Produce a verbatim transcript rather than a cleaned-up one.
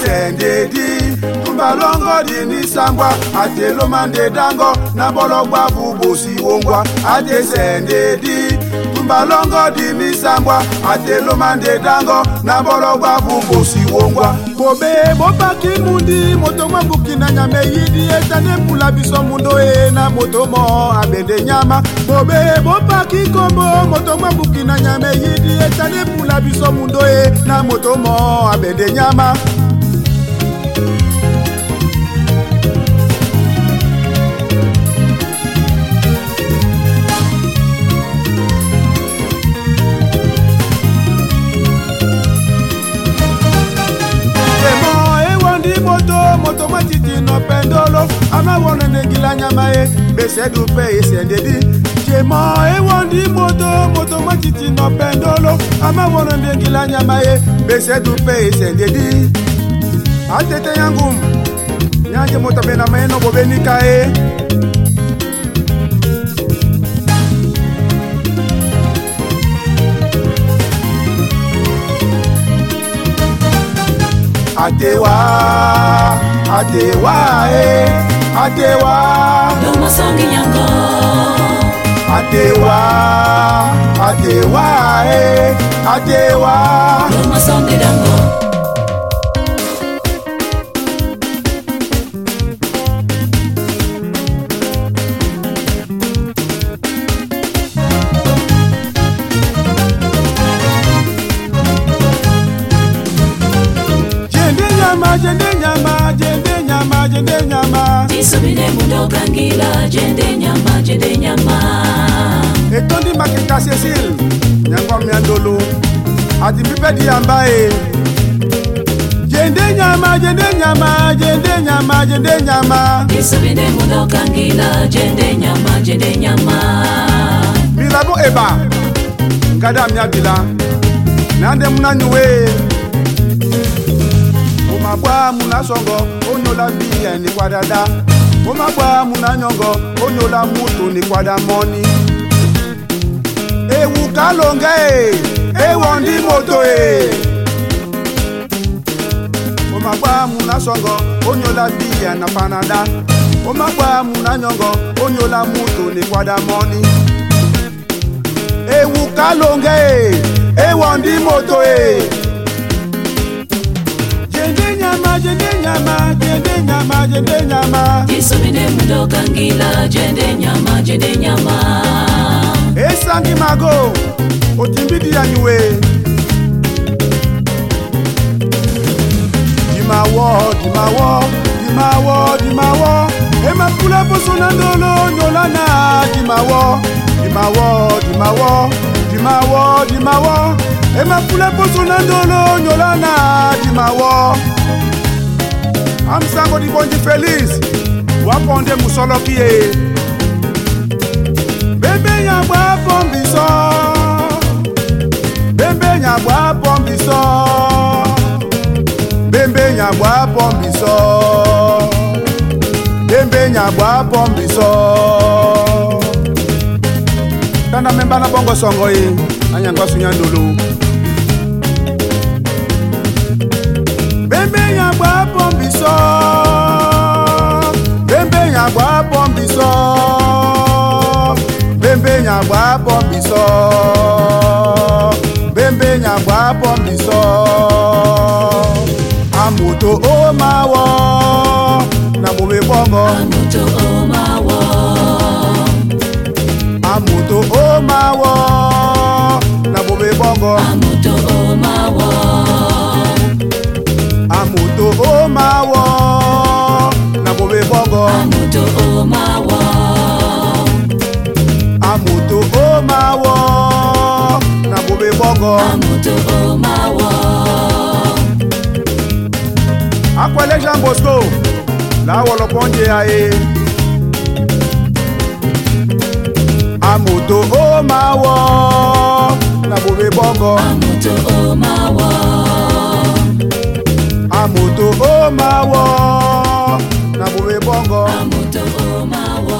sendedi tumbalongo dini sangwa ate lomande dango na bologwa bubosi wongwa ate sendedi tumbalongo dini sangwa ate lomande dango na bologwa bubosi wongwa bobe bopaki mundi moto mabuki na nyame yidi etane pula biso mundo e na moto mo abende nyama bobe bopaki kombo moto mabuki na nyame yidi etane pula biso mundo e na moto mo abende nyama moto matiti no pendolo ama wona negila nyama e bese du pe sendedi chema e wondi moto moto matiti no pendolo ama wona negila nyama e bese du pe sendedi atete yangu nyanje moto bena meno bobenika e Atewa, atewa, eh, atewa. Loma songi nyango. Atewa, atewa, eh, atewa. Loma songi dango. Jende nyama, jende nyama, jende nyama. Tisubine mundo kangila, jende nyama, jende nyama. Etondi makita Cecil, nyangwa miandolo. Ati pipe di ambae. Jende nyama, jende nyama, jende nyama, jende nyama. Tisubine mundo kangila, jende nyama, jende nyama. Milabo eba, ngada miabila. Nande munanyuwe. Omagba muna songo onyola bi eni kwadada omagba muna nyongo onyola mutu ni kwada money ewu kalonge e wondi moto e omagba muna songo onyola bi ena panada omagba muna nyongo onyola mutu ni kwada money ewu kalonge e wondi moto e jende nyama, jende nyama, jende nyama, jende nyama. Tisubine mundo kangila, jende nyama, jende nyama. Esangi mago, otimbidi ya nyue. Dimawo, dimawo, dimawo, dimawo. Ema pula poso nandolo, nyolana. Dimawo, dimawo, dimawo, dimawo, dimawo. Ema pula poso nandolo, nyolana. Dimawo. Amsango di bonji feliz waponde musolo kie bembe nyabwa pombiso bembe nyabwa pombiso bembe nyabwa pombiso bembe nyabwa pombiso tanda memba na bongo songo yi anyangwa sunyandolo bembe nyabwa pombiso bembe nyabwa pombiso bembe nyabwa pombiso bembe nyabwa pombiso amoto o mawo na bobe bongo amoto o mawo amoto o mawo na bobe bongo amoto o mawo amoto o mawo na bobe bongo amoto o mawo amoto o mawo na bobe bongo amoto o mawo akwele Jean Bosco la wolo ponje aye amoto o mawo na bobe bongo amoto o mawo amoto o mawo na bobe bongo amoto o mawo